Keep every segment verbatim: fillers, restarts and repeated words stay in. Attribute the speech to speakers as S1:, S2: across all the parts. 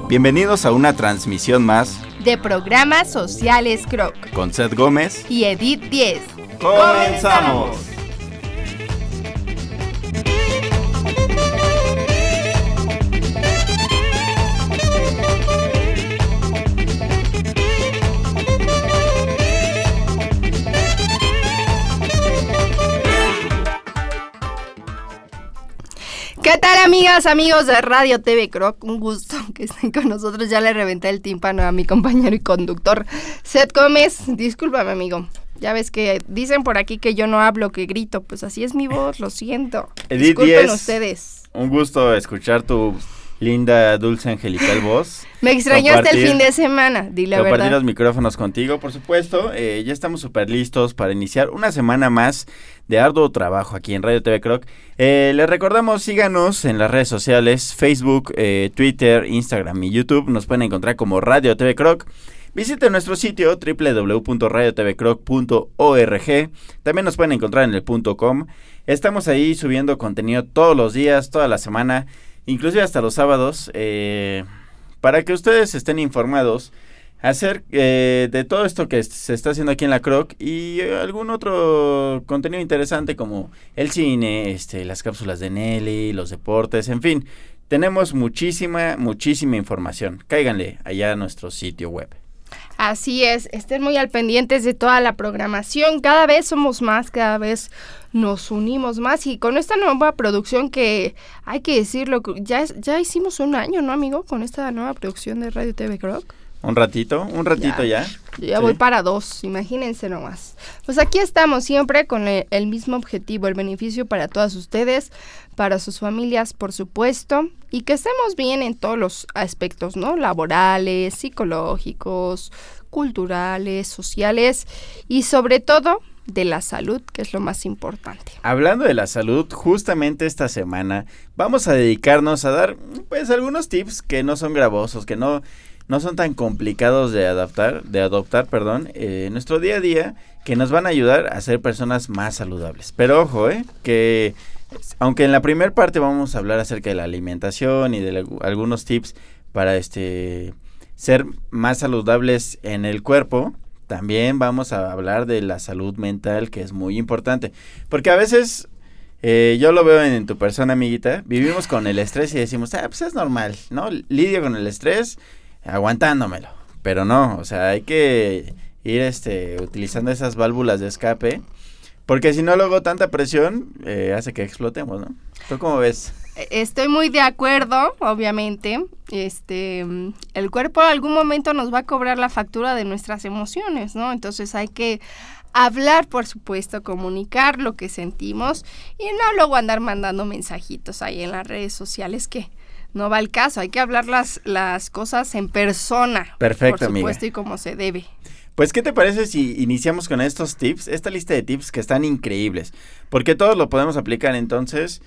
S1: Bienvenidos a una transmisión más
S2: de Programas Sociales Croc
S1: con Seth Gómez
S2: y Edith diez.
S1: ¡Comenzamos!
S2: ¿Qué tal, amigas, amigos de Radio T V Croc? Un gusto que estén con nosotros. Ya le reventé el tímpano a mi compañero y conductor Seth Gómez. Discúlpame, amigo. Ya ves que dicen por aquí que yo no hablo, que grito. Pues así es mi voz, lo siento.
S1: Edith
S2: Disculpen
S1: diez,
S2: ustedes.
S1: Un gusto escuchar tu linda, dulce, angelical voz.
S2: Me extrañaste el fin de semana, di la
S1: compartir
S2: verdad.
S1: los micrófonos contigo, por supuesto. Eh, ya estamos súper listos para iniciar una semana más de arduo trabajo aquí en Radio T V Croc. Eh, les recordamos, síganos en las redes sociales, Facebook, eh, Twitter, Instagram y YouTube. Nos pueden encontrar como Radio T V Croc. Visiten nuestro sitio doble u doble u doble u punto radio t v croc punto org. También nos pueden encontrar en el punto com. Estamos ahí subiendo contenido todos los días, toda la semana, inclusive hasta los sábados, eh, para que ustedes estén informados acerca eh, de todo esto que se está haciendo aquí en la Croc y eh, algún otro contenido interesante como el cine, este, las cápsulas de Nelly, los deportes, en fin. Tenemos muchísima, muchísima información. Cáiganle allá a nuestro sitio web.
S2: Así es, estén muy al pendientes de toda la programación. Cada vez somos más, cada vez nos unimos más y con esta nueva producción que hay que decirlo, ya, ya hicimos un año, ¿no, amigo? Con esta nueva producción de Radio T V Croc.
S1: Un ratito, un ratito ya.
S2: Ya, ya
S1: sí.
S2: Voy para dos, imagínense nomás. Pues aquí estamos siempre con el, el mismo objetivo, el beneficio para todas ustedes, para sus familias, por supuesto, y que estemos bien en todos los aspectos, ¿no? Laborales, psicológicos, culturales, sociales y sobre todo de la salud, que es lo más importante.
S1: Hablando de la salud, justamente esta semana vamos a dedicarnos a dar pues algunos tips que no son gravosos, que no no son tan complicados de adaptar, de adoptar, perdón, eh, en nuestro día a día, que nos van a ayudar a ser personas más saludables. Pero ojo, eh, que aunque en la primera parte vamos a hablar acerca de la alimentación y de la, algunos tips para este ser más saludables en el cuerpo, también vamos a hablar de la salud mental, que es muy importante, porque a veces Eh, yo lo veo en, en tu persona, amiguita, vivimos con el estrés y decimos, ah, pues es normal, ¿no? Lidio con el estrés aguantándomelo, pero no, o sea, hay que ir este utilizando esas válvulas de escape, porque si no luego tanta presión eh, hace que explotemos, ¿no? ¿Tú cómo ves?
S2: Estoy muy de acuerdo, obviamente, este, el cuerpo en algún momento nos va a cobrar la factura de nuestras emociones, ¿no? Entonces hay que hablar, por supuesto, comunicar lo que sentimos y no luego andar mandando mensajitos ahí en las redes sociales que no va al caso, hay que hablar las, las cosas en persona.
S1: Perfecto,
S2: por supuesto,
S1: amiga.
S2: Y como se debe.
S1: Pues, ¿qué te parece si iniciamos con estos tips, esta lista de tips que están increíbles? Porque todos lo podemos aplicar, entonces,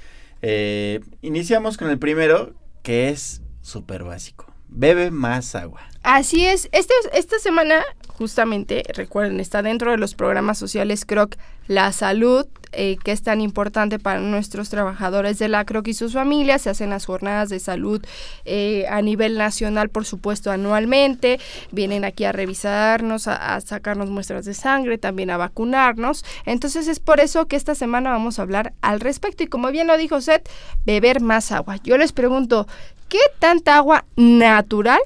S1: eh, iniciamos con el primero, que es súper básico. Bebe más agua.
S2: Así es, este, esta semana, justamente, recuerden, está dentro de los programas sociales Croc, la salud, eh, que es tan importante para nuestros trabajadores de la Croc y sus familias. Se hacen las jornadas de salud eh, a nivel nacional, por supuesto, anualmente. Vienen aquí a revisarnos, a, a sacarnos muestras de sangre, también a vacunarnos. Entonces es por eso que esta semana vamos a hablar al respecto. Y como bien lo dijo Seth, beber más agua. Yo les pregunto, ¿qué tanta agua natural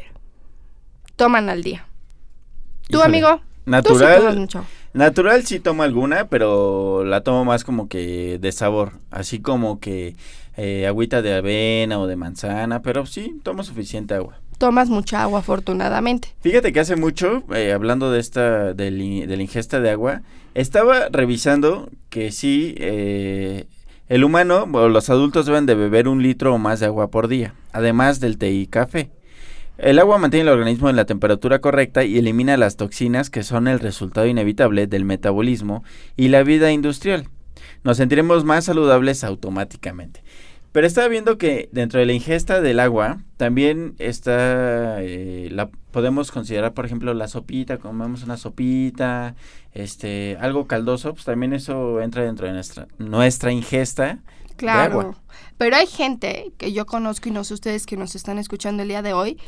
S2: toman al día? ¿Tú,
S1: Híjole,
S2: amigo?
S1: Natural.
S2: ¿Tú sí tomas mucho?
S1: Natural sí tomo alguna, pero la tomo más como que de sabor, así como que eh, agüita de avena o de manzana, pero sí tomo suficiente agua.
S2: Tomas mucha agua, afortunadamente.
S1: Fíjate que hace mucho, eh, hablando de esta, de, li, de la ingesta de agua, estaba revisando que sí, eh, el humano o los adultos deben de beber un litro o más de agua por día, además del té y café. El agua mantiene el organismo en la temperatura correcta y elimina las toxinas que son el resultado inevitable del metabolismo y la vida industrial. Nos sentiremos más saludables automáticamente. Pero estaba viendo que dentro de la ingesta del agua también está, eh, la podemos considerar, por ejemplo, la sopita, comemos una sopita, este, algo caldoso, pues también eso entra dentro de nuestra, nuestra ingesta
S2: Claro,
S1: de agua.
S2: Pero hay gente que yo conozco, y no sé ustedes que nos están escuchando el día de hoy,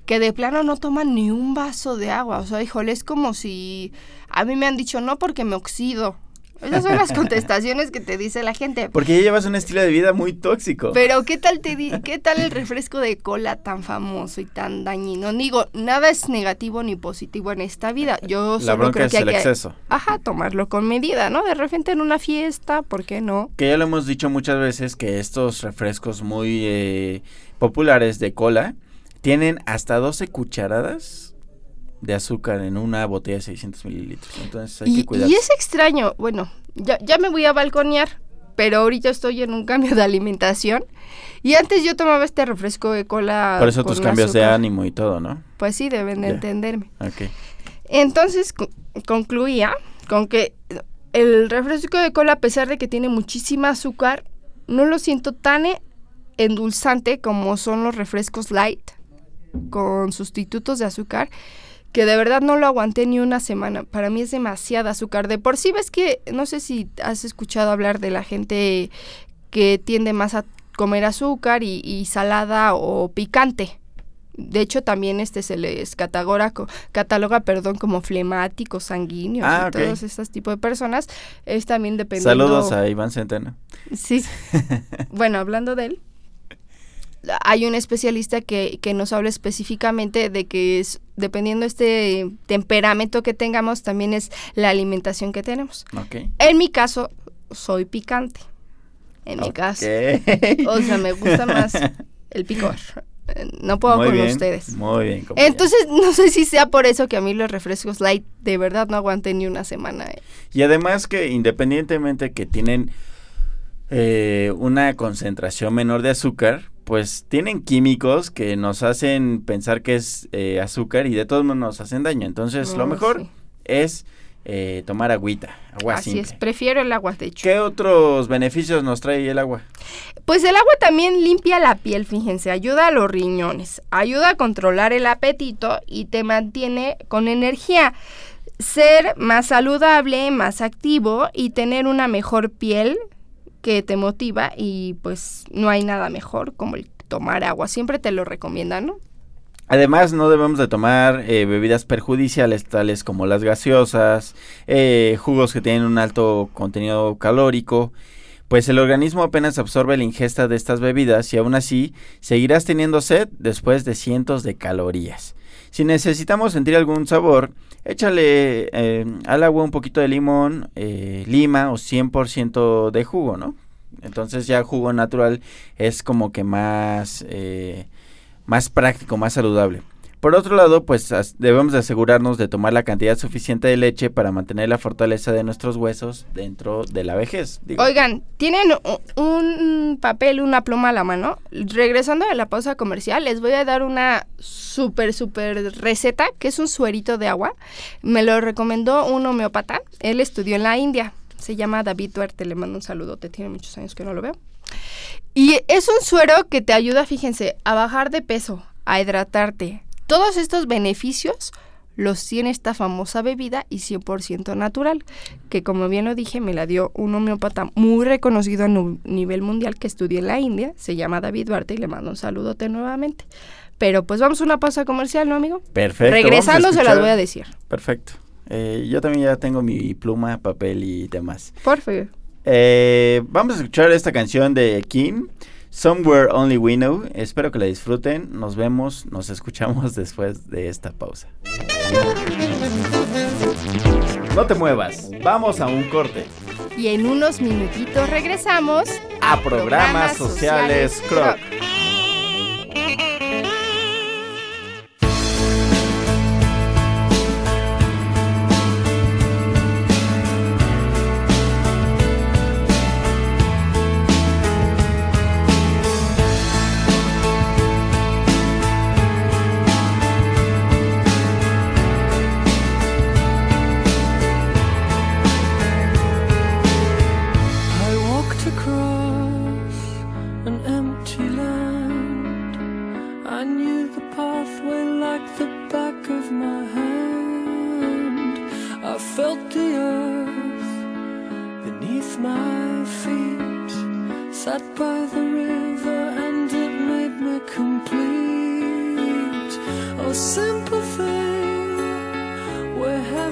S2: que de plano no toman ni un vaso de agua. O sea, híjole, es como si a mí me han dicho no porque me oxido. Esas son las contestaciones que te dice la gente.
S1: Porque ya llevas un estilo de vida muy tóxico.
S2: Pero ¿qué tal te di- qué tal el refresco de cola tan famoso y tan dañino? Digo, nada es negativo ni positivo en esta vida. Yo
S1: La
S2: solo
S1: bronca
S2: creo
S1: es
S2: que hay
S1: el
S2: que,
S1: exceso.
S2: ajá, tomarlo con medida, ¿no? De repente en una fiesta, ¿por qué no?
S1: Que ya lo hemos dicho muchas veces que estos refrescos muy eh, populares de cola tienen hasta doce cucharadas de azúcar en una botella de seiscientos mililitros. Entonces hay
S2: y,
S1: que cuidarse.
S2: y es extraño, bueno, ya, ya me voy a balconear, pero ahorita estoy en un cambio de alimentación y antes yo tomaba este refresco de cola.
S1: Por eso
S2: con
S1: tus cambios
S2: azúcar.
S1: de ánimo y todo, ¿no?
S2: Pues sí, deben de
S1: Ya.
S2: entenderme.
S1: Ok.
S2: Entonces co- concluía con que el refresco de cola, a pesar de que tiene muchísima azúcar, no lo siento tan e- endulzante como son los refrescos light con sustitutos de azúcar, que de verdad no lo aguanté ni una semana. Para mí es demasiada azúcar. De por sí ves que, no sé si has escuchado hablar de la gente que tiende más a comer azúcar y, y salada o picante. De hecho, también este se les cataloga, cataloga perdón, como flemáticos, sanguíneos,
S1: Ah,
S2: y
S1: ok.
S2: todos estos tipos de personas. Es también dependiendo...
S1: Saludos a Iván Centeno.
S2: Sí. Bueno, hablando de él, hay un especialista que, que nos habla específicamente de que es, dependiendo este temperamento que tengamos, también es la alimentación que tenemos.
S1: Ok.
S2: En mi caso, soy picante. En mi
S1: Ok.
S2: caso. O sea, me gusta más el picor. No puedo
S1: Muy
S2: con
S1: bien,
S2: ustedes.
S1: Muy bien. compañero.
S2: Entonces, no sé si sea por eso que a mí los refrescos light de verdad no aguanten ni una semana. eh.
S1: Y además que independientemente que tienen eh, una concentración menor de azúcar, pues tienen químicos que nos hacen pensar que es eh, azúcar y de todos modos nos hacen daño. Entonces, lo
S2: Oh,
S1: mejor
S2: sí.
S1: es eh, tomar agüita, agua
S2: Así
S1: simple.
S2: es, prefiero el agua, de hecho.
S1: ¿Qué otros beneficios nos trae el agua?
S2: Pues el agua también limpia la piel, fíjense, ayuda a los riñones, ayuda a controlar el apetito y te mantiene con energía. Ser más saludable, más activo y tener una mejor piel que te motiva, y pues no hay nada mejor como el tomar agua. Siempre te lo recomiendan, ¿no?
S1: Además, no debemos de tomar eh, bebidas perjudiciales tales como las gaseosas, eh, jugos que tienen un alto contenido calórico, pues el organismo apenas absorbe la ingesta de estas bebidas y aún así seguirás teniendo sed después de cientos de calorías. Si necesitamos sentir algún sabor, échale eh, al agua un poquito de limón, eh, lima o cien por ciento de jugo, ¿no? Entonces ya jugo natural es como que más... Eh, más práctico, más saludable. Por otro lado, pues as- debemos de asegurarnos de tomar la cantidad suficiente de leche para mantener la fortaleza de nuestros huesos dentro de la vejez. digo.
S2: Oigan, ¿tienen u- un papel, una pluma a la mano? Regresando de la pausa comercial, les voy a dar una súper, súper receta, que es un suerito de agua. Me lo recomendó un homeópata. Él estudió en la India. Se llama David Duarte, le mando un saludote, tiene muchos años que no lo veo. Y es un suero que te ayuda, fíjense, a bajar de peso, a hidratarte. Todos estos beneficios los tiene esta famosa bebida y cien por ciento natural, que como bien lo dije, me la dio un homeópata muy reconocido a nu- nivel mundial que estudié en la India, se llama David Duarte y le mando un saludote nuevamente. Pero pues vamos a una pausa comercial, ¿no, amigo?
S1: Perfecto.
S2: Regresando
S1: vamos a
S2: se las
S1: escuchar-
S2: voy a decir.
S1: Perfecto. Eh, yo también ya tengo mi pluma, papel y demás.
S2: Por favor.
S1: Eh, vamos a escuchar esta canción de Kim, Somewhere Only We Know. Espero que la disfruten. Nos vemos, nos escuchamos después de esta pausa. No te muevas, vamos a un corte.
S2: Y en unos minutitos regresamos
S1: A Programas Sociales Croc.
S3: I walked across an empty land. I knew the pathway like the back of my hand. I felt the earth beneath my feet. Sat by the river and it made me complete.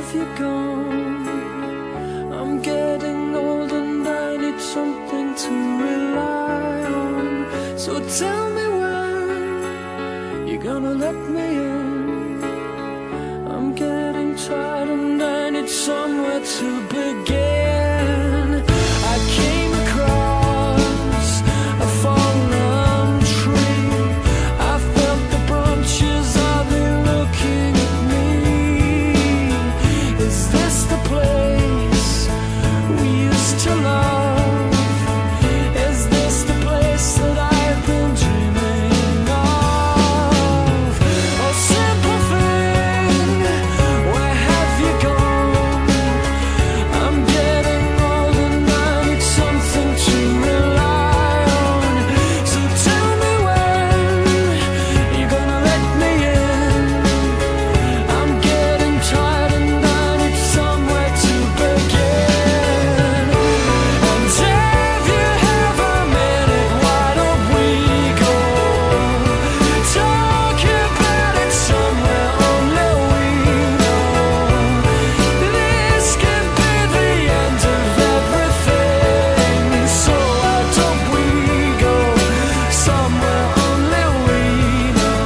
S3: have you gone? I'm getting old and I need something to rely on. So tell me when you're gonna let me in. I'm getting tired and I need somewhere to begin. I came across a fallen tree. I felt the branches of it looking at me. Is this the place we used to love? Is this the place that I've been dreaming of? Oh, simple thing, where have you gone? I'm getting old and I need something to rely on. So tell me when you're gonna let me in. I'm getting tired and I need somewhere to begin. And if you have a minute, why don't we go talk about it somewhere only we know? This could be the end of everything. So why don't we go somewhere only we know?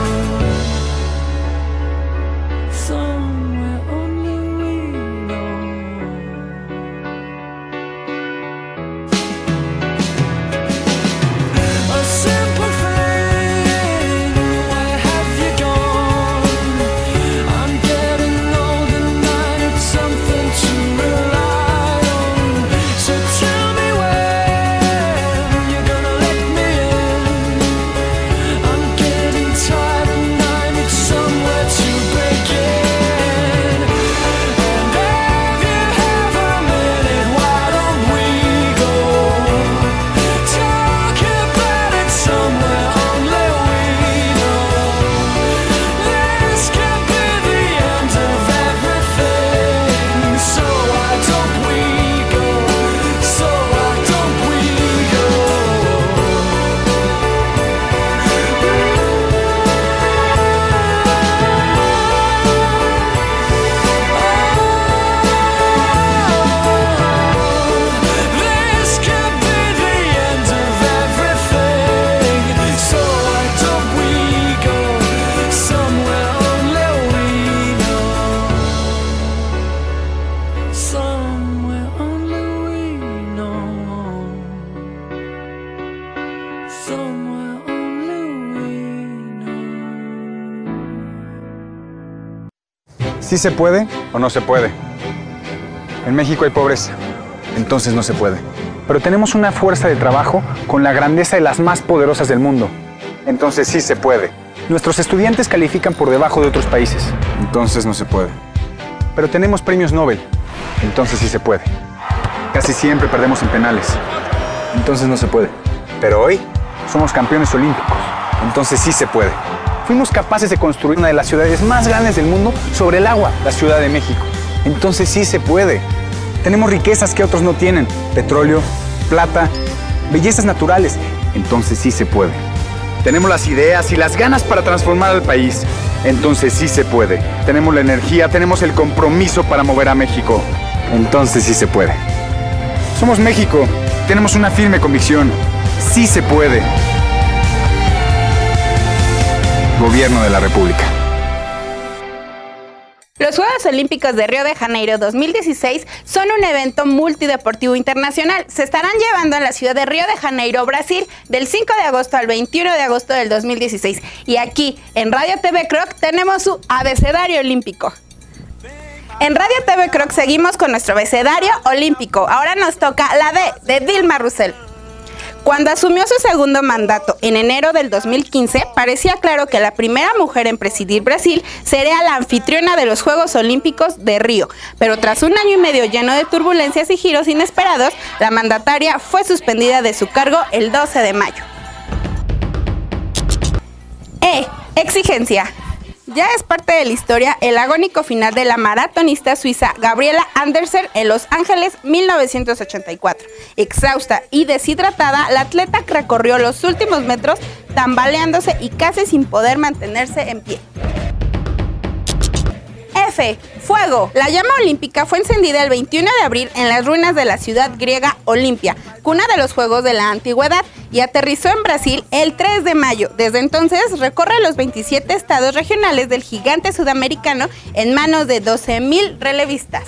S3: Somewhere only we know. A simple thing, where have you gone? I'm getting old and I need something to rely on. So tell me when you're gonna let me in. I'm getting tired and I need somewhere to begin. And if you have a minute, why don't we go talk about it somewhere only we know? This could be the end of everything. So why don't we go? So why don't we go? This could be the end of everything. So why don't we go somewhere only we know? Somewhere only we know. Somewhere only we know.
S4: ¿Sí se puede o no se puede? En México hay pobreza, entonces no se puede. Pero tenemos una fuerza de trabajo con la grandeza de las más poderosas del mundo, entonces sí se puede. Nuestros estudiantes califican por debajo de otros países, entonces no se puede. Pero tenemos premios Nobel, entonces sí se puede. Casi siempre perdemos en penales, entonces no se puede. Pero hoy somos campeones olímpicos, entonces sí se puede. Fuimos capaces de construir una de las ciudades más grandes del mundo sobre el agua, la Ciudad de México. Entonces sí se puede. Tenemos riquezas que otros no tienen, petróleo, plata, bellezas naturales. Entonces sí se puede. Tenemos las ideas y las ganas para transformar al país. Entonces sí se puede. Tenemos la energía, tenemos el compromiso para mover a México. Entonces sí se puede. Somos México. Tenemos una firme convicción. Sí se puede. Gobierno de la República.
S5: Los Juegos Olímpicos de Río de Janeiro dos mil dieciséis son un evento multideportivo internacional. Se estarán llevando en la ciudad de Río de Janeiro, Brasil, del cinco de agosto al veintiuno de agosto del dos mil dieciséis. Y aquí, en Radio T V Croc, tenemos su abecedario olímpico. En Radio T V Croc seguimos con nuestro abecedario olímpico. Ahora nos toca la D, de Dilma Rousseff. Cuando asumió su segundo mandato en enero del dos mil quince, parecía claro que la primera mujer en presidir Brasil sería la anfitriona de los Juegos Olímpicos de Río. Pero tras un año y medio lleno de turbulencias y giros inesperados, la mandataria fue suspendida de su cargo el doce de mayo. E. Exigencia. Ya es parte de la historia el agónico final de la maratonista suiza Gabriela Andersen en Los Ángeles mil novecientos ochenta y cuatro. Exhausta y deshidratada, la atleta recorrió los últimos metros tambaleándose y casi sin poder mantenerse en pie. F. Fuego. La llama olímpica fue encendida el veintiuno de abril en las ruinas de la ciudad griega Olimpia, cuna de los Juegos de la Antigüedad, y aterrizó en Brasil el tres de mayo. Desde entonces recorre los veintisiete estados regionales del gigante sudamericano en manos de doce mil relevistas.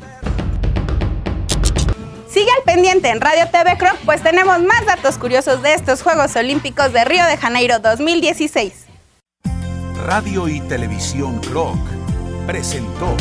S5: Sigue al pendiente en Radio T V Croc, pues tenemos más datos curiosos de estos Juegos Olímpicos de Río de Janeiro dos mil dieciséis.
S6: Radio y Televisión Croc presentó.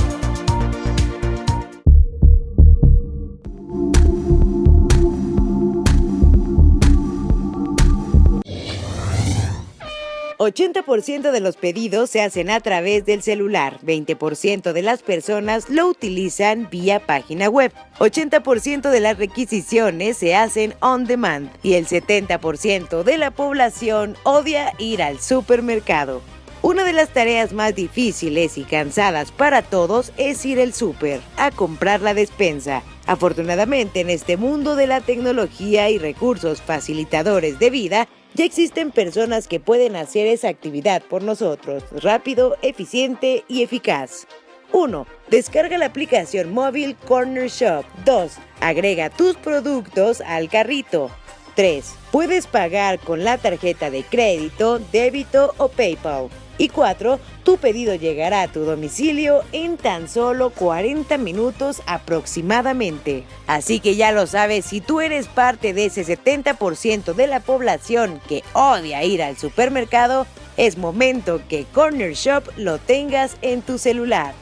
S7: ochenta por ciento de los pedidos se hacen a través del celular, veinte por ciento de las personas lo utilizan vía página web, ochenta por ciento de las requisiciones se hacen on demand y el setenta por ciento de la población odia ir al supermercado. Una de las tareas más difíciles y cansadas para todos es ir al súper, a comprar la despensa. Afortunadamente, en este mundo de la tecnología y recursos facilitadores de vida, ya existen personas que pueden hacer esa actividad por nosotros, rápido, eficiente y eficaz. uno. Descarga la aplicación móvil Corner Shop. dos. Agrega tus productos al carrito. tres. Puedes pagar con la tarjeta de crédito, débito o PayPal. Y cuatro. Tu pedido llegará a tu domicilio en tan solo cuarenta minutos aproximadamente. Así que ya lo sabes, si tú eres parte de ese setenta por ciento de la población que odia ir al supermercado, es momento que Corner Shop lo tengas en tu celular.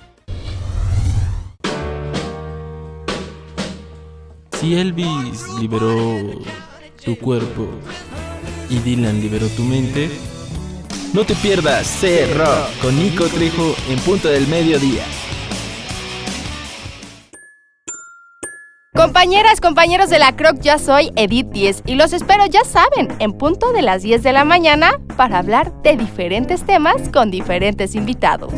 S8: Si Elvis liberó tu cuerpo y Dylan liberó tu mente, no te pierdas C Rock con Nico Trejo en punto del mediodía.
S2: Compañeras, compañeros de la Croc, ya soy Edith diez y los espero, ya saben, en punto de las diez de la mañana para hablar de diferentes temas con diferentes invitados.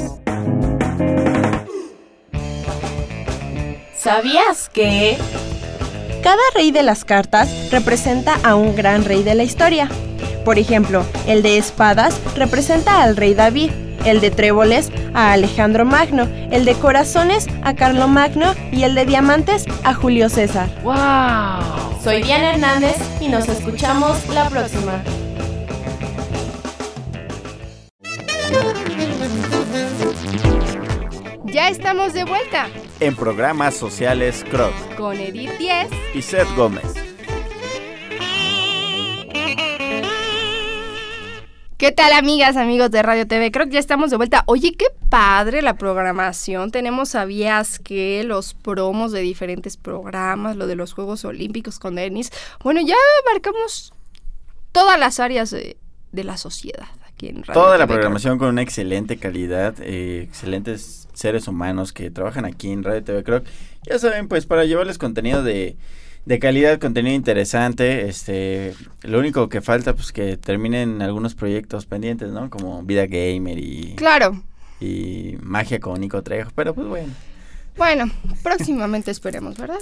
S9: ¿Sabías que cada rey de las cartas representa a un gran rey de la historia? Por ejemplo, el de espadas representa al rey David, el de tréboles a Alejandro Magno, el de corazones a Carlomagno y el de diamantes a Julio César.
S2: ¡Wow!
S9: Soy Diana Hernández y nos escuchamos la próxima.
S2: Ya estamos de vuelta
S1: En programas sociales Croc
S2: con Edith diez
S1: y Seth Gómez.
S2: ¿Qué tal, amigas, amigos de Radio T V Croc? Ya estamos de vuelta. Oye, qué padre la programación. Tenemos, ¿sabías que? Los promos de diferentes programas, lo de los Juegos Olímpicos con Denis. Bueno, ya abarcamos todas las áreas de, de la sociedad aquí en Radio
S1: Toda
S2: T V
S1: la
S2: Croc.
S1: programación con una excelente calidad, eh, excelentes seres humanos que trabajan aquí en Radio T V Croc. Ya saben, pues, para llevarles contenido de... de calidad, contenido interesante. Este, lo único que falta, pues, que terminen algunos proyectos pendientes, ¿no? Como Vida Gamer y...
S2: Claro.
S1: Y Magia con Nico Trejo, pero pues bueno.
S2: Bueno, próximamente esperemos, ¿verdad?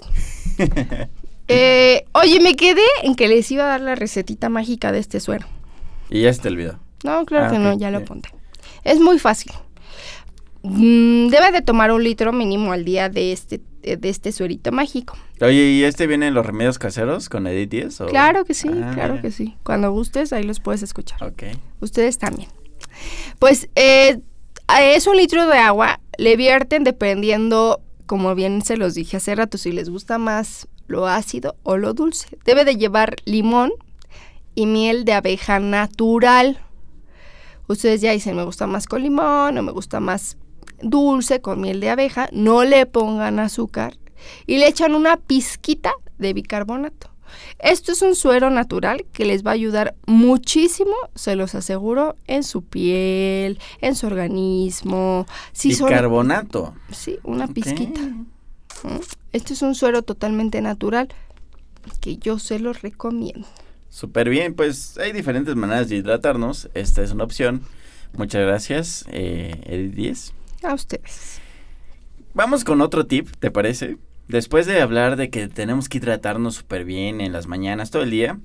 S2: eh, oye, me quedé en que les iba a dar la recetita mágica de este suero.
S1: Y ya se te olvidó.
S2: No, claro
S1: Ah,
S2: que
S1: ok,
S2: no, ya lo
S1: bien.
S2: apunté. Es muy fácil. Mm, debe de tomar un litro mínimo al día de este de este suerito mágico.
S1: Oye, ¿y este viene en los remedios caseros con Edith diez? O?
S2: Claro que sí,
S1: Ah,
S2: claro
S1: mira.
S2: que sí. Cuando gustes, ahí los puedes escuchar.
S1: Ok.
S2: Ustedes también. Pues eh, es un litro de agua. Le vierten dependiendo, como bien se los dije hace rato, si les gusta más lo ácido o lo dulce. Debe de llevar limón y miel de abeja natural. Ustedes ya dicen, me gusta más con limón o me gusta más dulce con miel de abeja. No le pongan azúcar y le echan una pizquita de bicarbonato. Esto es un suero natural que les va a ayudar muchísimo, se los aseguro, en su piel, en su organismo. Si son-
S1: Bicarbonato.
S2: sí, una
S1: Ok.
S2: pizquita. ¿Mm? Este es un suero totalmente natural que yo se los recomiendo.
S1: Súper bien, pues hay diferentes maneras de hidratarnos. Esta es una opción. Muchas gracias, eh, Edith diez.
S2: A ustedes.
S1: Vamos con otro tip, ¿te parece? Después de hablar de que tenemos que hidratarnos súper bien en las mañanas, todo el día,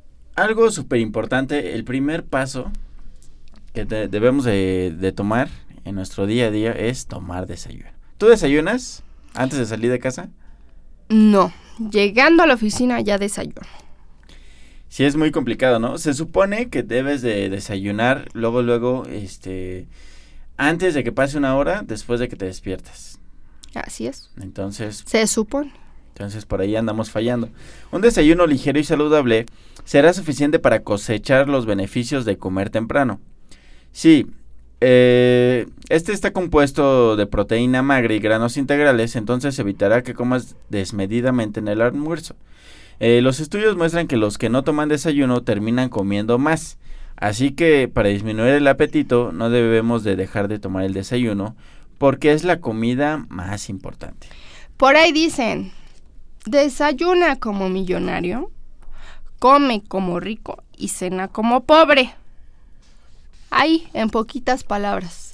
S1: algo súper importante, el primer paso que te- debemos de, de tomar en nuestro día a día es tomar desayuno. ¿Tú desayunas antes de salir de casa?
S2: No, llegando a la oficina ya desayuno.
S1: Sí, es muy complicado, ¿no? Se supone que debes de desayunar luego, luego, este, antes de que pase una hora, después de que te despiertas.
S2: Así es.
S1: Entonces,
S2: Se supone.
S1: entonces por ahí andamos fallando. Un desayuno ligero y saludable será suficiente para cosechar los beneficios de comer temprano. Sí, eh, este está compuesto de proteína magra y granos integrales, entonces evitará que comas desmedidamente en el almuerzo. Eh, los estudios muestran que los que no toman desayuno terminan comiendo más, así que para disminuir el apetito no debemos de dejar de tomar el desayuno porque es la comida más importante.
S2: Por ahí dicen, desayuna como millonario, come como rico y cena como pobre. Ahí, en poquitas palabras.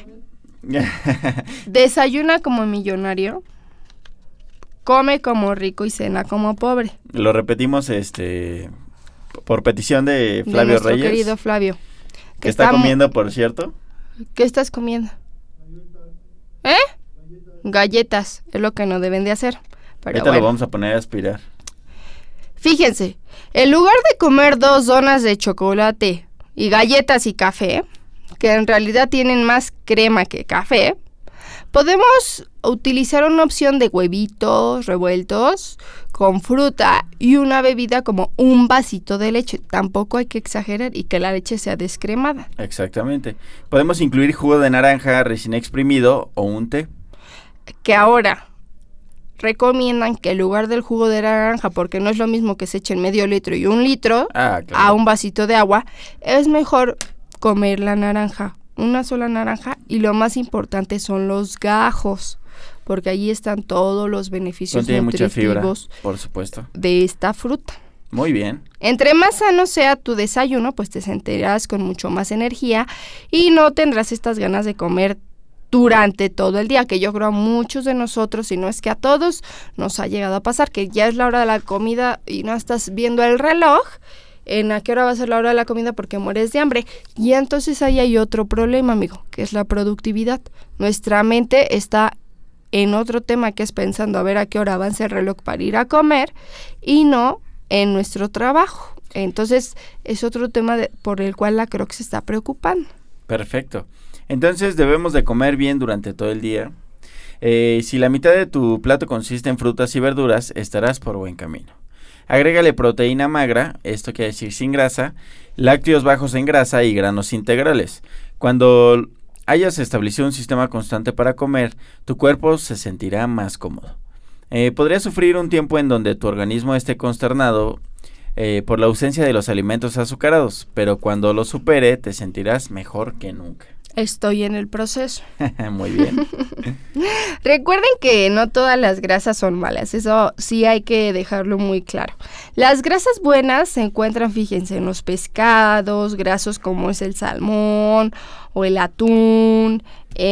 S2: Desayuna como millonario, come como rico y cena como pobre.
S1: Lo repetimos este por petición de Flavio
S2: de nuestro
S1: Reyes.
S2: querido Flavio.
S1: Que, que está, está comiendo, por cierto.
S2: ¿Qué estás comiendo? ¿Eh? Galletas, es lo que no deben de hacer. Pero
S1: ahorita
S2: bueno.
S1: Lo vamos a poner a aspirar.
S2: Fíjense, en lugar de comer dos donas de chocolate y galletas y café, que en realidad tienen más crema que café, podemos utilizar una opción de huevitos revueltos con fruta y una bebida como un vasito de leche. Tampoco hay que exagerar y que la leche sea descremada.
S1: Exactamente. Podemos incluir jugo de naranja recién exprimido o un té.
S2: Que ahora recomiendan que en lugar del jugo de naranja, porque no es lo mismo que se echen medio litro y un litro
S1: ah, claro.
S2: a un vasito de agua, es mejor comer la naranja, una sola naranja, y lo más importante son los gajos, porque allí están todos los beneficios
S1: Contiene
S2: nutritivos
S1: mucha fibra, por supuesto,
S2: de esta fruta.
S1: Muy bien.
S2: Entre más sano sea tu desayuno, pues te sentirás con mucho más energía y no tendrás estas ganas de comer durante todo el día, que yo creo a muchos de nosotros, si no es que a todos, nos ha llegado a pasar, que ya es la hora de la comida y no estás viendo el reloj, en a qué hora va a ser la hora de la comida porque mueres de hambre. Y entonces ahí hay otro problema, amigo, que es la productividad. Nuestra mente está en otro tema, que es pensando a ver a qué hora avanza el reloj para ir a comer y no en nuestro trabajo. Entonces es otro tema de, por el cual la Croc se está preocupando.
S1: Perfecto. Entonces debemos de comer bien durante todo el día. Eh, si la mitad de tu plato consiste en frutas y verduras, estarás por buen camino. Agrégale proteína magra, esto quiere decir sin grasa, lácteos bajos en grasa y granos integrales. Cuando hayas establecido un sistema constante para comer, tu cuerpo se sentirá más cómodo. Eh, podrías sufrir un tiempo en donde tu organismo esté consternado eh, por la ausencia de los alimentos azucarados, pero cuando lo supere te sentirás mejor que nunca.
S2: Estoy en el proceso.
S1: Muy bien.
S2: Recuerden que no todas las grasas son malas, eso sí hay que dejarlo muy claro. Las grasas buenas se encuentran, fíjense, en los pescados, grasos como es el salmón o el atún,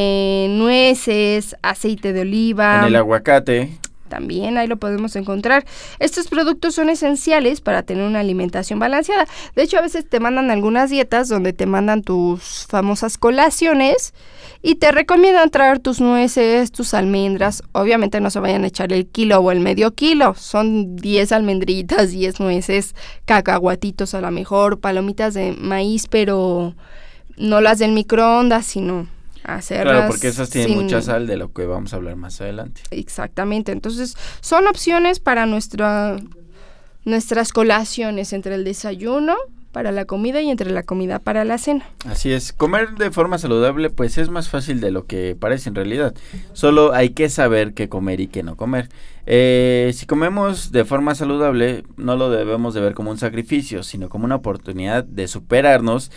S2: en nueces, aceite de oliva.
S1: En el aguacate.
S2: También ahí lo podemos encontrar. Estos productos son esenciales para tener una alimentación balanceada. De hecho, a veces te mandan algunas dietas donde te mandan tus famosas colaciones y te recomiendan traer tus nueces, tus almendras. Obviamente no se vayan a echar el kilo o el medio kilo. Son diez almendritas, diez nueces, cacahuatitos a lo mejor, palomitas de maíz, pero no las del microondas, sino hacerlas.
S1: Claro, porque esas tienen
S2: sin...
S1: mucha sal, de lo que vamos a hablar más adelante.
S2: Exactamente, entonces son opciones para nuestra, nuestras colaciones entre el desayuno, para la comida y entre la comida para la cena.
S1: Así es, comer de forma saludable pues es más fácil de lo que parece en realidad, solo hay que saber qué comer y qué no comer. Eh, si comemos de forma saludable no lo debemos de ver como un sacrificio, sino como una oportunidad de superarnos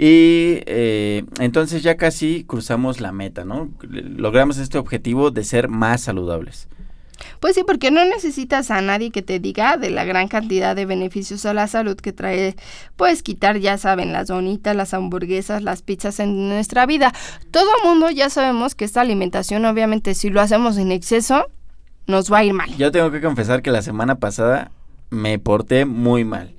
S1: y eh, entonces ya casi cruzamos la meta, ¿no? Logramos este objetivo de ser más saludables.
S2: Pues sí, porque no necesitas a nadie que te diga de la gran cantidad de beneficios a la salud que trae, pues quitar, ya saben, las donitas, las hamburguesas, las pizzas en nuestra vida. Todo mundo ya sabemos que esta alimentación, obviamente, si lo hacemos en exceso, nos va a ir mal.
S1: Yo tengo que confesar que la semana pasada me porté muy mal.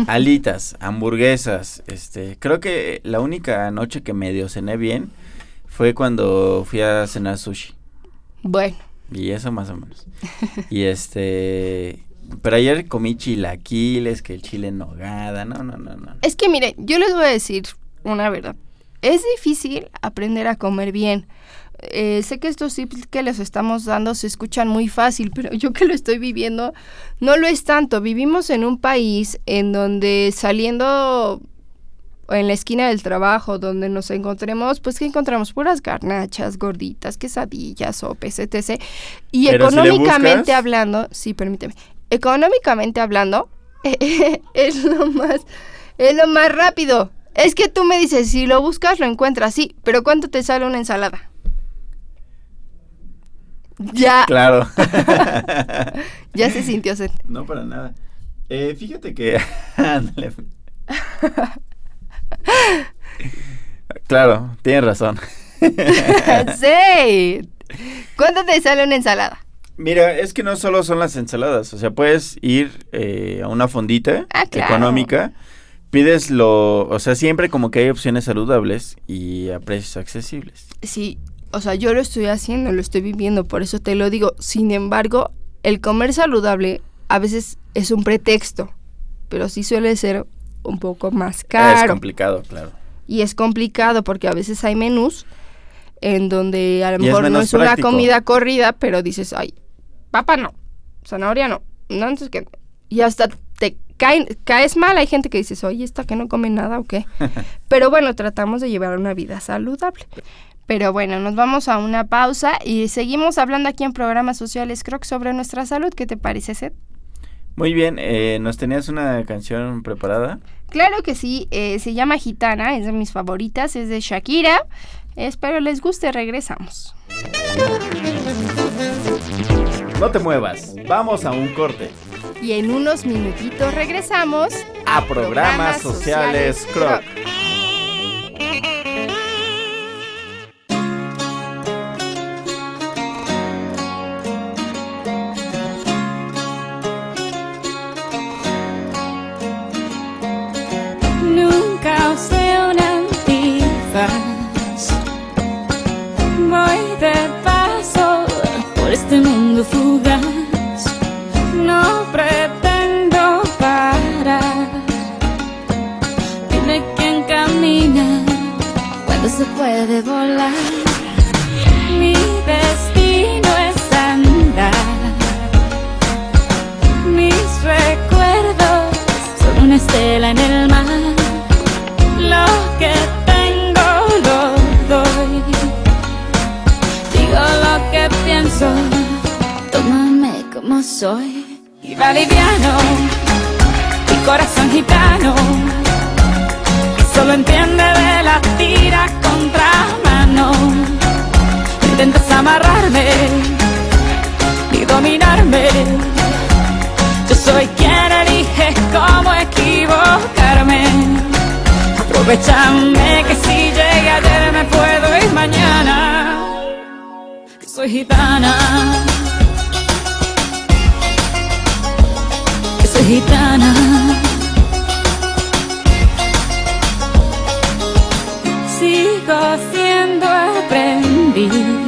S1: Alitas, hamburguesas, este, creo que la única noche que medio cené bien fue cuando fui a cenar sushi.
S2: Bueno.
S1: Y eso más o menos. Y este... Pero ayer comí chilaquiles, que el chile en nogada, no, no, no, no.
S2: Es que miren, yo les voy a decir una verdad. Es difícil aprender a comer bien. Eh, sé que estos tips que les estamos dando se escuchan muy fácil, pero yo que lo estoy viviendo, no lo es tanto. Vivimos en un país en donde saliendo en la esquina del trabajo, donde nos encontremos, pues que encontramos puras garnachas, gorditas, quesadillas, sopes, etcétera. Y
S1: pero
S2: económicamente
S1: si le buscas...
S2: hablando, sí, permíteme, económicamente hablando, es lo más, es lo más rápido. Es que tú me dices, si lo buscas, lo encuentras, sí, pero ¿cuánto te sale una ensalada? Ya.
S1: Claro.
S2: Ya se sintió sed.
S1: No, para nada. Eh, fíjate que... Ándale. Claro, tienes razón.
S2: Sí. ¿Cuánto te sale una ensalada?
S1: Mira, es que no solo son las ensaladas, o sea, puedes ir eh, a una fondita
S2: ah, claro.
S1: económica, pides lo, o sea, siempre como que hay opciones saludables y a precios accesibles.
S2: Sí, o sea, yo lo estoy haciendo, lo estoy viviendo, por eso te lo digo. Sin embargo, el comer saludable a veces es un pretexto, pero sí suele ser un poco más caro.
S1: Es complicado, claro.
S2: Y es complicado porque a veces hay menús en donde a lo
S1: y
S2: mejor
S1: es
S2: no es
S1: práctico.
S2: Una comida corrida, pero dices, ay, papa no, zanahoria no, no, entonces que... Y hasta te caen, caes mal, hay gente que dices, oye, ¿esta que no come nada o qué? Pero bueno, tratamos de llevar una vida saludable. Pero bueno, nos vamos a una pausa y seguimos hablando aquí en Programas Sociales Croc sobre nuestra salud. ¿Qué te parece, Seth?
S1: Muy bien, eh, ¿nos tenías una canción preparada?
S2: Claro que sí, eh, se llama Gitana, es de mis favoritas, es de Shakira. Espero les guste, regresamos.
S1: No te muevas, vamos a un corte.
S2: Y en unos minutitos regresamos
S1: a, a Programas, Programas Sociales, Sociales Croc.
S10: Nunca usé un antifaz. Voy de paso por este mundo fugaz. No pretendo parar. Dime quién camina cuando se puede volar. Mi destino es andar. Mis recuerdos son una estela en el mar. Lo que tengo lo doy. Digo lo que pienso. Tómame como soy. Y va liviano, mi corazón gitano, que solo entiende de la tira contra mano. Intentas amarrarme y dominarme. Yo soy quien elige cómo equivocarme. Aprovechame que si llegué ayer me puedo ir mañana. Que soy gitana. Soy gitana. Sigo siendo aprendiz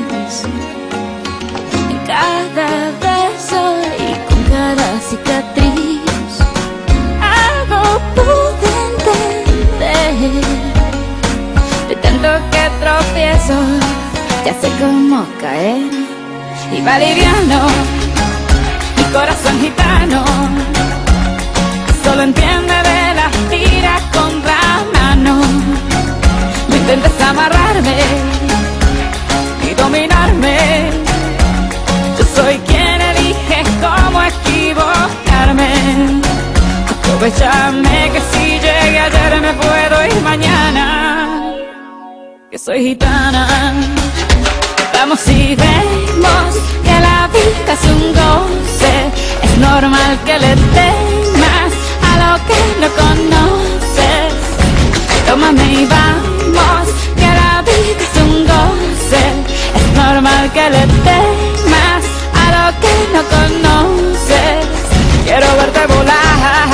S10: en cada beso y con cada cicatriz. Algo pude entender de tanto que tropiezo. Ya sé cómo caer. Y va liviano mi corazón gitano. Solo entiende de las tiras contra mano. No intentes amarrarme y dominarme. Yo soy quien elige cómo equivocarme. Aprovechame que si llegué ayer me puedo ir mañana. Que soy gitana. Vamos y vemos que la vida es un goce. Es normal que le temas a lo que no conoces. Tómame y vamos, que la vida es un goce. Es normal que le temas a lo que no conoces. Quiero verte volar.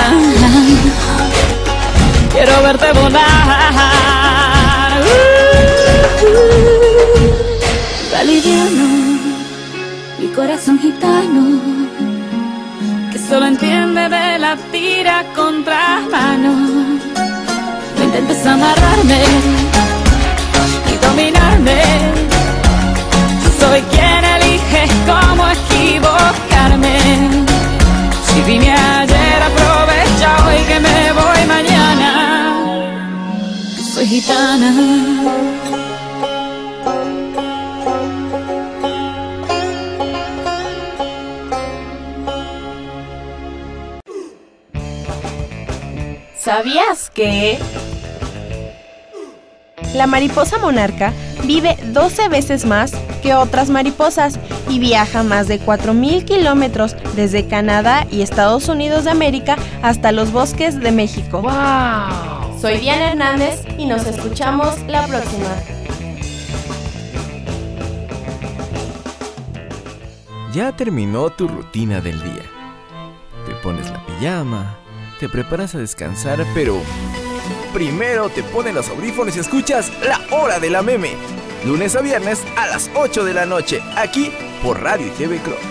S10: Quiero verte volar. Uh. aliviano mi corazón gitano, que solo entiende de la tira contra mano. No intentes amarrarme y dominarme, yo soy quien elige cómo equivocarme. Si vine ayer, aprovecha hoy que me voy mañana. Soy gitana.
S9: ¿Sabías que la mariposa monarca vive doce veces más que otras mariposas y viaja más de cuatro mil kilómetros desde Canadá y Estados Unidos de América hasta los bosques de México?
S2: ¡Wow!
S9: Soy Diana Hernández y nos escuchamos la próxima.
S8: Ya terminó tu rutina del día. Te pones la pijama, te preparas a descansar, pero primero te pones los audífonos y escuchas La Hora de la Meme. Lunes a viernes a las ocho de la noche, aquí por Radio y T V Croc.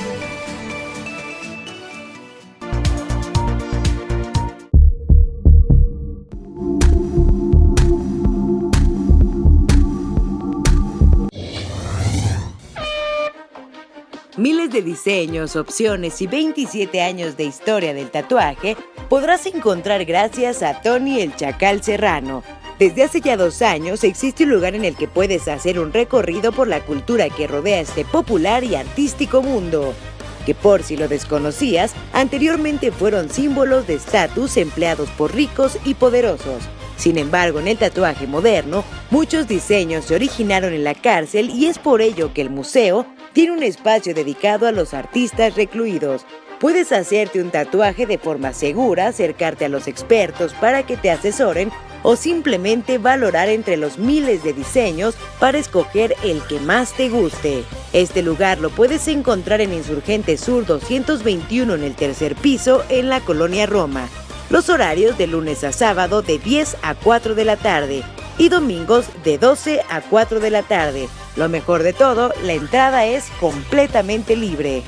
S7: Miles de diseños, opciones y veintisiete años de historia del tatuaje podrás encontrar gracias a Tony el Chacal Serrano. Desde hace ya dos años existe un lugar en el que puedes hacer un recorrido por la cultura que rodea este popular y artístico mundo, que por si lo desconocías, anteriormente fueron símbolos de estatus empleados por ricos y poderosos. Sin embargo, en el tatuaje moderno, muchos diseños se originaron en la cárcel y es por ello que el museo tiene un espacio dedicado a los artistas recluidos. Puedes hacerte un tatuaje de forma segura, acercarte a los expertos para que te asesoren o simplemente valorar entre los miles de diseños para escoger el que más te guste. Este lugar lo puedes encontrar en Insurgente Sur doscientos veintiuno en el tercer piso en la Colonia Roma. Los horarios de lunes a sábado de diez a cuatro de la tarde y domingos de doce a cuatro de la tarde. Lo mejor de todo, la entrada es completamente libre.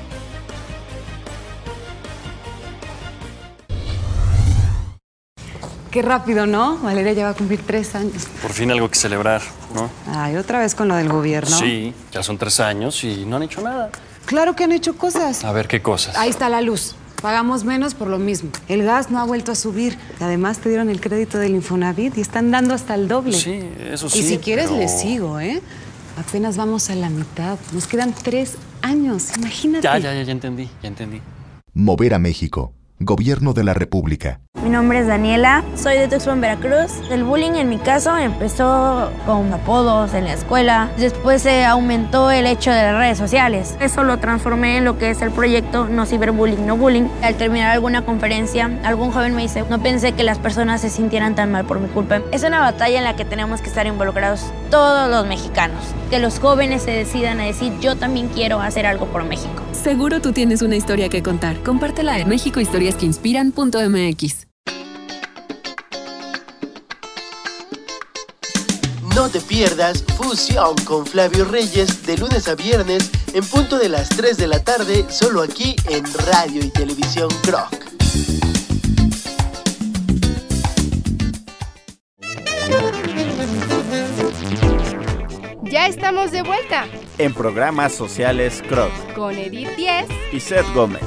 S11: Qué rápido, ¿no? Valeria ya va a cumplir tres años.
S12: Por fin algo que celebrar, ¿no?
S11: Ay, otra vez con lo del gobierno.
S12: Sí, ya son tres años y no han hecho nada.
S11: Claro que han hecho cosas.
S12: A ver, ¿qué cosas?
S11: Ahí está la luz. Pagamos menos por lo mismo. El gas no ha vuelto a subir. Además, te dieron el crédito del Infonavit y están dando hasta el doble.
S12: Sí, eso sí.
S11: Y si quieres,
S12: pero...
S11: les sigo, ¿eh? Apenas vamos a la mitad. Nos quedan tres años, imagínate.
S12: Ya, ya, ya, ya entendí, ya entendí.
S13: Mover a México. Gobierno de la República.
S14: Mi nombre es Daniela, soy de Tuxpan, Veracruz. El bullying en mi caso empezó con apodos en la escuela. Después se aumentó el hecho de las redes sociales. Eso lo transformé en lo que es el proyecto No Ciberbullying, No Bullying. Al terminar alguna conferencia, algún joven me dice, no pensé que las personas se sintieran tan mal por mi culpa. Es una batalla en la que tenemos que estar involucrados todos los mexicanos. Que los jóvenes se decidan a decir, yo también quiero hacer algo por México.
S15: Seguro tú tienes una historia que contar. Compártela en méxico historias que inspiran punto m x.
S16: No te pierdas Fusión con Flavio Reyes de lunes a viernes en punto de las tres de la tarde, solo aquí en Radio y Televisión Croc.
S2: Ya estamos de vuelta
S1: en Programas Sociales Croc
S2: con Edith Diez
S1: y Seth Gómez.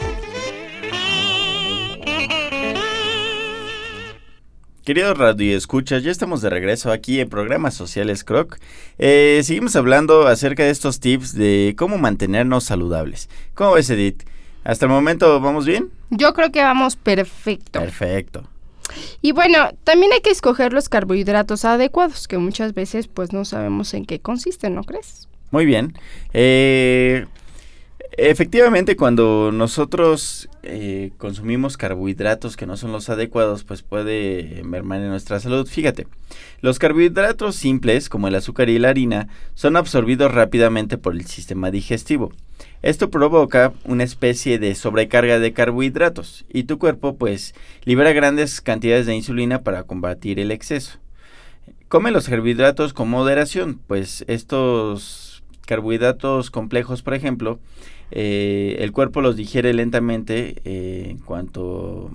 S1: Queridos radioescuchas, ya estamos de regreso aquí en Programas Sociales Croc. Eh, seguimos hablando acerca de estos tips de cómo mantenernos saludables. ¿Cómo ves, Edith? ¿Hasta el momento vamos bien?
S2: Yo creo que vamos perfecto.
S1: Perfecto.
S2: Y bueno, también hay que escoger los carbohidratos adecuados, que muchas veces pues no sabemos en qué consisten, ¿no crees?
S1: Muy bien. Eh... Efectivamente, cuando nosotros eh, consumimos carbohidratos que no son los adecuados, pues puede mermar en nuestra salud. Fíjate, los carbohidratos simples, como el azúcar y la harina, son absorbidos rápidamente por el sistema digestivo. Esto provoca una especie de sobrecarga de carbohidratos y tu cuerpo, pues, libera grandes cantidades de insulina para combatir el exceso. Come los carbohidratos con moderación, pues estos carbohidratos complejos, por ejemplo, eh, el cuerpo los digiere lentamente eh, en cuanto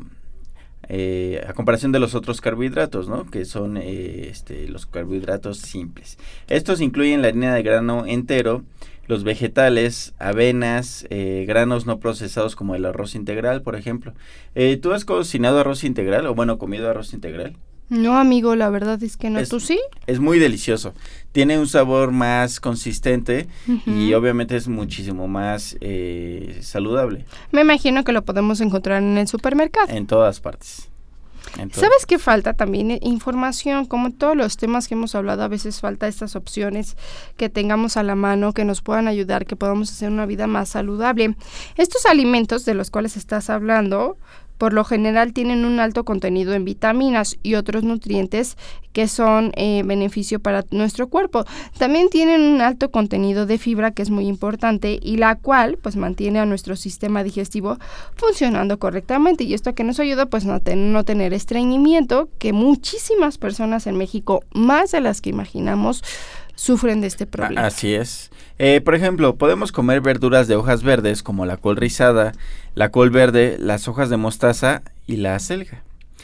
S1: eh, a comparación de los otros carbohidratos, ¿no? Que son eh, este, los carbohidratos simples. Estos incluyen la harina de grano entero, los vegetales, avenas, eh, granos no procesados como el arroz integral, por ejemplo. Eh, ¿Tú has cocinado arroz integral o bueno, comido arroz integral?
S2: No, amigo, la verdad es que no.
S1: Es,
S2: ¿Tú sí?
S1: Es muy delicioso. Tiene un sabor más consistente
S2: Uh-huh.
S1: y obviamente es muchísimo más eh, saludable.
S2: Me imagino que lo podemos encontrar en el supermercado.
S1: En todas partes. En todas.
S2: ¿Sabes qué falta también? Eh, Información, como en todos los temas que hemos hablado, a veces falta estas opciones que tengamos a la mano, que nos puedan ayudar, que podamos hacer una vida más saludable. Estos alimentos de los cuales estás hablando, por lo general tienen un alto contenido en vitaminas y otros nutrientes que son eh, beneficio para nuestro cuerpo. También tienen un alto contenido de fibra, que es muy importante, y la cual pues mantiene a nuestro sistema digestivo funcionando correctamente. Y esto que nos ayuda pues no, ten, no tener estreñimiento, que muchísimas personas en México, más de las que imaginamos, sufren de este problema.
S1: Así es. Eh, por ejemplo, podemos comer verduras de hojas verdes como la col rizada, la col verde, las hojas de mostaza y la acelga.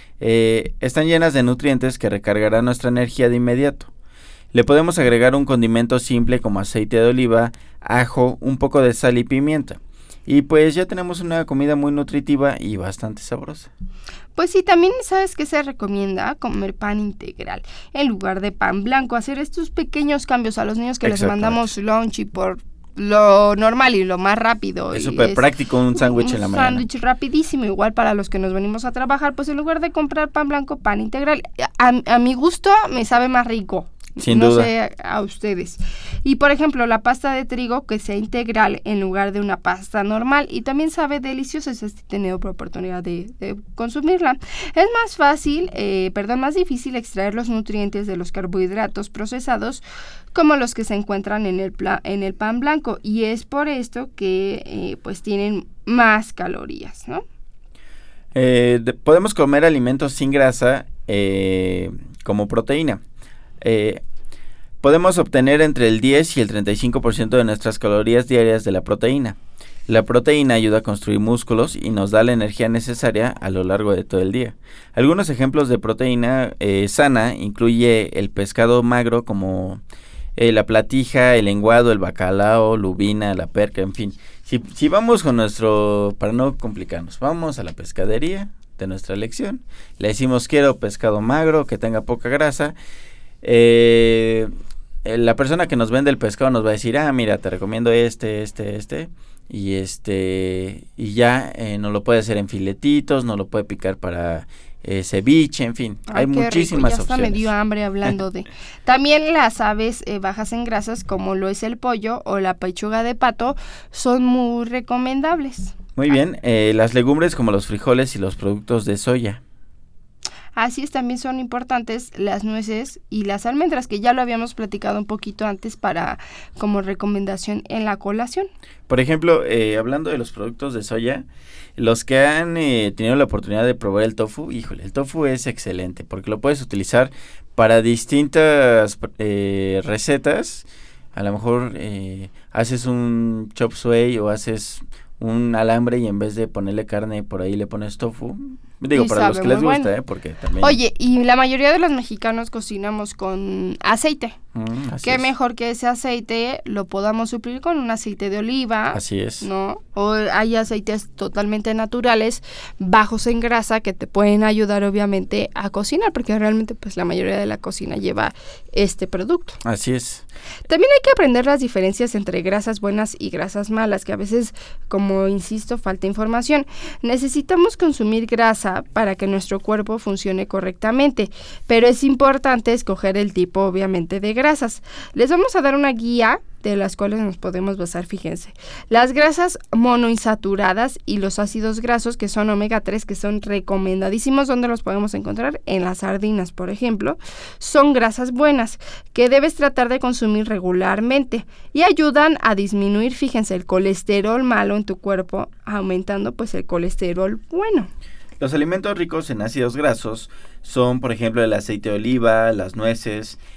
S1: Eh, están llenas de nutrientes que recargarán nuestra energía de inmediato. Le podemos agregar un condimento simple como aceite de oliva, ajo, un poco de sal y pimienta. Y pues ya tenemos una comida muy nutritiva y bastante sabrosa.
S2: Pues sí, también sabes que se recomienda comer pan integral en lugar de pan blanco, hacer estos pequeños cambios a los niños que les mandamos lunch y por lo normal y lo más rápido.
S1: Es súper práctico un sándwich en la mañana.
S2: Un sándwich rapidísimo, igual para los que nos venimos a trabajar, pues en lugar de comprar pan blanco, pan integral. A, a mi gusto me sabe más rico.
S1: Sin
S2: no
S1: duda.
S2: sé a, a ustedes. Y por ejemplo, la pasta de trigo que sea integral en lugar de una pasta normal, y también sabe deliciosa si has tenido oportunidad de, de consumirla. Es más fácil, eh, perdón, más difícil extraer los nutrientes de los carbohidratos procesados como los que se encuentran en el, pla- en el pan blanco, y es por esto que eh, pues tienen más calorías, ¿no?
S1: Eh, de, podemos comer alimentos sin grasa eh, como proteína. Eh, podemos obtener entre el diez y el treinta y cinco por ciento de nuestras calorías diarias de la proteína. La proteína ayuda a construir músculos y nos da la energía necesaria a lo largo de todo el día. Algunos ejemplos de proteína eh, sana incluye el pescado magro como eh, la platija, el lenguado, el bacalao, lubina, la perca, en fin. Si, si vamos con nuestro, para no complicarnos, vamos a la pescadería de nuestra elección, le decimos quiero pescado magro que tenga poca grasa. Eh, la persona que nos vende el pescado nos va a decir, ah, mira, te recomiendo este, este, este, y este, y ya eh, no lo puede hacer en filetitos, no lo puede picar para eh, ceviche, en fin,
S2: Ay,
S1: hay
S2: qué
S1: muchísimas
S2: rico. Ya
S1: opciones.
S2: hasta me dio hambre hablando de. También las aves eh, bajas en grasas, como lo es el pollo o la pechuga de pato, son muy recomendables.
S1: Muy bien, eh, las legumbres como los frijoles y los productos de soya.
S2: Así es, también son importantes las nueces y las almendras, que ya lo habíamos platicado un poquito antes para como recomendación en la colación.
S1: Por ejemplo, eh, hablando de los productos de soya, los que han eh, tenido la oportunidad de probar el tofu, híjole, el tofu es excelente porque lo puedes utilizar para distintas eh, recetas. A lo mejor eh, haces un chop suey o haces un alambre y en vez de ponerle carne por ahí le pones tofu. Digo,
S2: Y
S1: para los
S2: sabe
S1: que les
S2: muy
S1: gusta,
S2: bueno.
S1: ¿eh? Porque también...
S2: Oye, y la mayoría de los mexicanos cocinamos con aceite.
S1: Mm, así
S2: Qué
S1: es.
S2: mejor que ese aceite lo podamos suplir con un aceite de oliva.
S1: Así es.
S2: ¿No? O hay aceites totalmente naturales, bajos en grasa, que te pueden ayudar obviamente a cocinar, porque realmente pues la mayoría de la cocina lleva este producto.
S1: Así es.
S2: También hay que aprender las diferencias entre grasas buenas y grasas malas, que a veces, como insisto, falta información. Necesitamos consumir grasa para que nuestro cuerpo funcione correctamente, pero es importante escoger el tipo, obviamente, de grasas. Les vamos a dar una guía de las cuales nos podemos basar, fíjense. Las grasas monoinsaturadas y los ácidos grasos, que son omega tres, que son recomendadísimos. ¿Dónde los podemos encontrar? En las sardinas, por ejemplo. Son grasas buenas que debes tratar de consumir regularmente y ayudan a disminuir, fíjense, el colesterol malo en tu cuerpo, aumentando pues el colesterol bueno.
S1: Los alimentos ricos en ácidos grasos son, por ejemplo, el aceite de oliva, las nueces,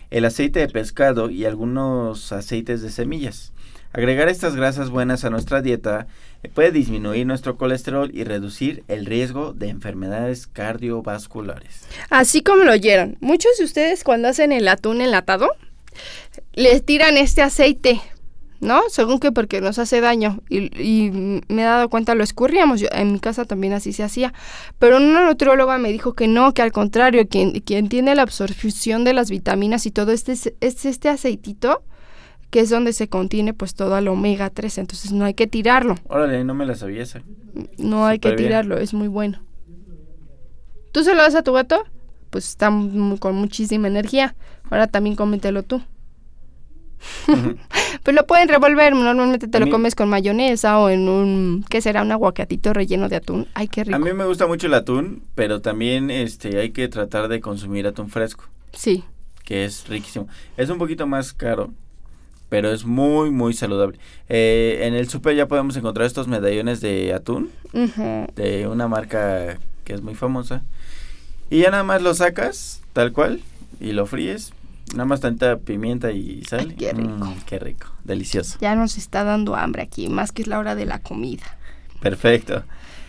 S1: el aceite de pescado y algunos aceites de semillas. Agregar estas grasas buenas a nuestra dieta eh, puede disminuir nuestro colesterol y reducir el riesgo de enfermedades cardiovasculares.
S2: Así como lo oyeron, muchos de ustedes cuando hacen el atún enlatado, les tiran este aceite, ¿no? Según que porque nos hace daño. Y, y me he dado cuenta, lo escurríamos. Yo, en mi casa también así se hacía. Pero una nutrióloga me dijo que no, que al contrario, quien, quien tiene la absorción de las vitaminas y todo, este es, es este aceitito, que es donde se contiene pues todo el omega tres, entonces no hay que tirarlo.
S1: Órale, no me la sabía esa.
S2: No hay
S1: Súper
S2: que tirarlo, bien. Es muy bueno. ¿Tú se lo das a tu gato? Pues está muy, con muchísima energía. Ahora también cómetelo tú. Uh-huh. Pues lo pueden revolver, normalmente te a lo mí, comes con mayonesa o en un, ¿qué será? Un aguacatito relleno de atún. Ay, qué rico.
S1: A mí me gusta mucho el atún, pero también este hay que tratar de consumir atún fresco.
S2: Sí.
S1: Que es riquísimo. Es un poquito más caro, pero es muy, muy saludable. Eh, en el súper ya podemos encontrar estos medallones de atún, uh-huh. de una marca que es muy famosa. Y ya nada más lo sacas, tal cual, y lo fríes. Nada más tanta pimienta y sal.
S2: Ay, qué rico.
S1: Mm, qué rico, delicioso.
S2: Ya nos está dando hambre aquí, más que es la hora de la comida.
S1: Perfecto.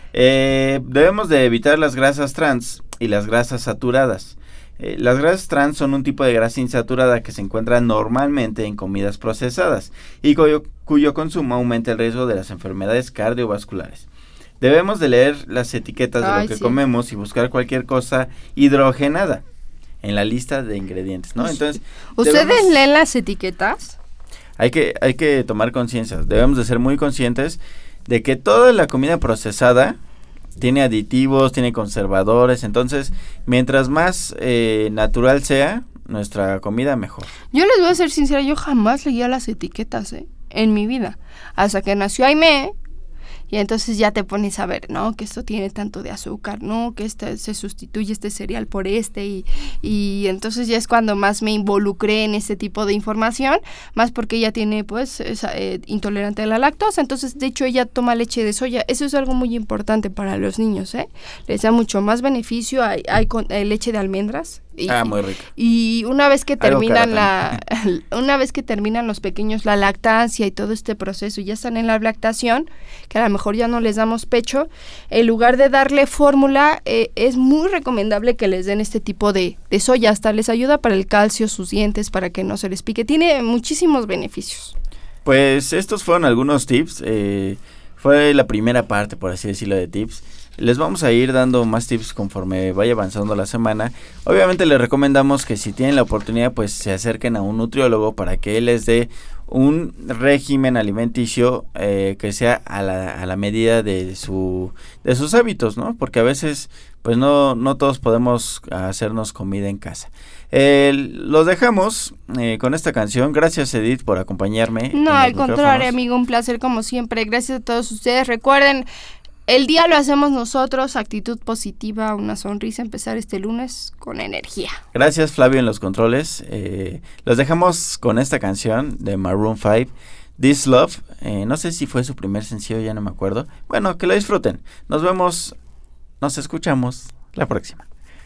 S1: Eh, debemos de evitar las grasas trans y las grasas saturadas. Eh, las grasas trans son un tipo de grasa insaturada que se encuentra normalmente en comidas procesadas y cuyo, cuyo consumo aumenta el riesgo de las enfermedades cardiovasculares. Debemos de leer las etiquetas de Ay, lo que sí. comemos y buscar cualquier cosa hidrogenada en la lista de ingredientes, ¿no? Entonces,
S2: ¿ustedes
S1: debemos,
S2: leen las etiquetas?
S1: Hay que, hay que tomar conciencia, debemos de ser muy conscientes de que toda la comida procesada tiene aditivos, tiene conservadores, entonces, mientras más eh, natural sea nuestra comida, mejor.
S2: Yo les voy a ser sincera, yo jamás leía las etiquetas, ¿eh? En mi vida, hasta que nació Aimee. Y entonces ya te pones a ver, ¿no? Que esto tiene tanto de azúcar, ¿no? Que este se sustituye este cereal por este. Y, y entonces ya es cuando más me involucré en este tipo de información. Más porque ella tiene, pues, es eh, intolerante a la lactosa. Entonces, de hecho, ella toma leche de soya. Eso es algo muy importante para los niños, ¿eh? Les da mucho más beneficio. Hay, hay con, eh, leche de almendras. Y,
S1: ah, muy rico.
S2: Y una vez que terminan la, una vez que terminan los pequeños la lactancia y todo este proceso, y ya están en la lactación, que a lo mejor ya no les damos pecho, en lugar de darle fórmula, eh, es muy recomendable que les den este tipo de, de soya, hasta les ayuda para el calcio, sus dientes, para que no se les pique, tiene muchísimos beneficios.
S1: Pues estos fueron algunos tips, eh, fue la primera parte, por así decirlo, de tips. Les vamos a ir dando más tips conforme vaya avanzando la semana. Obviamente les recomendamos que si tienen la oportunidad, pues se acerquen a un nutriólogo para que él les dé un régimen alimenticio eh, que sea a la, a la medida de su de sus hábitos, ¿no? Porque a veces pues no, no todos podemos hacernos comida en casa. Eh, los dejamos eh, con esta canción. Gracias, Edith, por acompañarme.
S2: No, al contrario, amigo, un placer como siempre. Gracias a todos ustedes. Recuerden, el día lo hacemos nosotros, actitud positiva, una sonrisa, empezar este lunes con energía.
S1: Gracias, Flavio, en los controles. Eh, los dejamos con esta canción de Maroon five, This Love. Eh, no sé si fue su primer sencillo, ya no me acuerdo. Bueno, que lo disfruten. Nos vemos, nos escuchamos la próxima.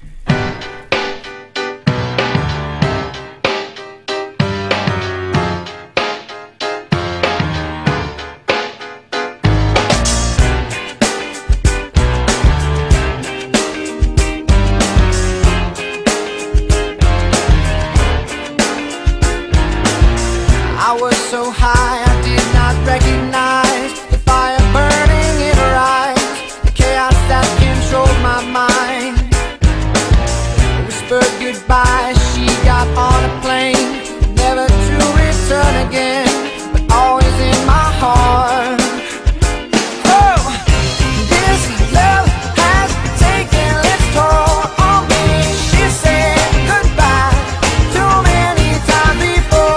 S3: So high, I did not recognize the fire burning in her eyes, the chaos that controlled my mind. I whispered goodbye, she got on a plane, never to return again, but always in my heart. Oh, this love has taken its toll on me. She said goodbye too many times before.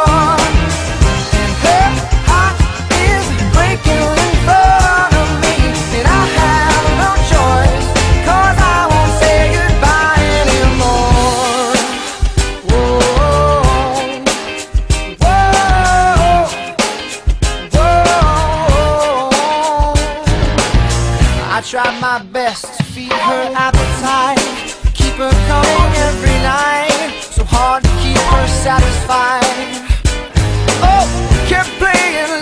S3: Tried my best to feed her appetite, keep her coming every night, so hard to keep her satisfied. Oh, kept playing